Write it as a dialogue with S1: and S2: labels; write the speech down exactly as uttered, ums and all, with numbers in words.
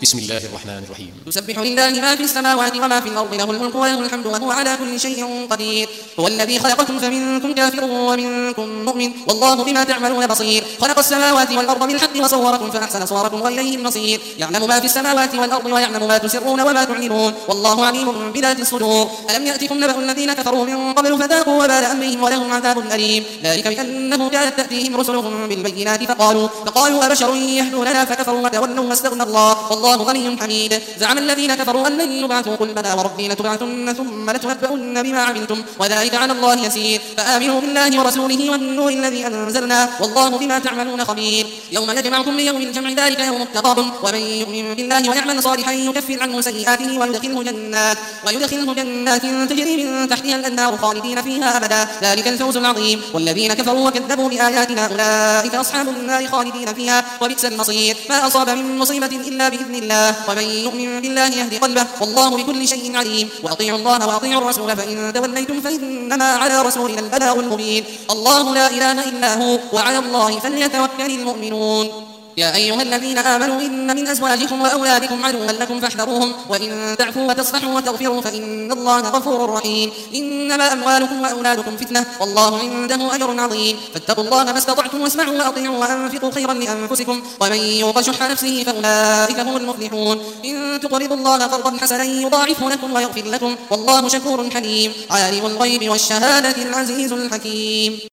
S1: بسم الله الرحمن الرحيم.
S2: يسبح لله ما في السماوات وما في الأرض، له الملك وله الحمد وهو على كل شيء قدير. هو الذي خلقكم فمنكم كافر ومنكم مؤمن والله بما تعملون بصير. خلق السماوات والأرض بالحق وصوركم فأحسن صوركم وإليه المصير. يعلم ما في السماوات والأرض ويعلم ما تسرون وما تعلنون والله عليم بذات الصدور. ألم يأتكم نبأ الذين كفروا من قبل فذاقوا وبال أمرهم ولهم عذاب أليم. ذلك بأنه كانت تأتيهم رسلهم بالبينات فقالوا فقالوا أبشر يهدوننا فكفروا وتولوا واستغنى الله والله غني حميد. زعم الذين كفروا أن لن يبعثوا قل بلى وربي لتبعثن ثم لتنبؤن بما عملتم وذلك على الله يسير. فآمنوا بالله ورسوله والنور الذي أنزلنا والله بما تعملون خبير. يوم يجمعكم ليوم الجمع ذلك يوم التغابن ومن يؤمن بالله ويعمل صالحا يكفر عنه سيئاته ويدخله جنات ويدخله جنات تجري من تحتها الأنهار خالدين فيها أبدا ذلك الفوز العظيم. والذين كفروا وكذبوا بآياتنا أولئك أصحاب النار خالدين فيها وبئس المصير. ما أصاب من مصيبة إلا بإذن الله ومن يؤمن بالله يهدي قلبه والله بكل شيء عليم. وأطيعوا الله وأطيعوا الرسول فإن توليتم فإنما على رسولنا البلاغ المبين. الله لا إله إلا هو وعلى الله فليتوكل المؤمنون. يا أيها الذين آمنوا إن من أزواجكم وأولادكم عدوا لكم فاحذروهم وإن تعفوا وتصفحوا وتغفروا فإن الله غفور رحيم. إنما أموالكم وأولادكم فتنة والله عنده أجر عظيم. فاتقوا الله ما استطعتم واسمعوا وأطيعوا وأنفقوا خيرا لأنفسكم ومن يوق شح نفسه فأولئك هم المفلحون. إن تقرضوا الله قرضا حسنا يضاعفه لكم ويغفر لكم والله شكور حليم. عالم الغيب والشهادة العزيز الحكيم.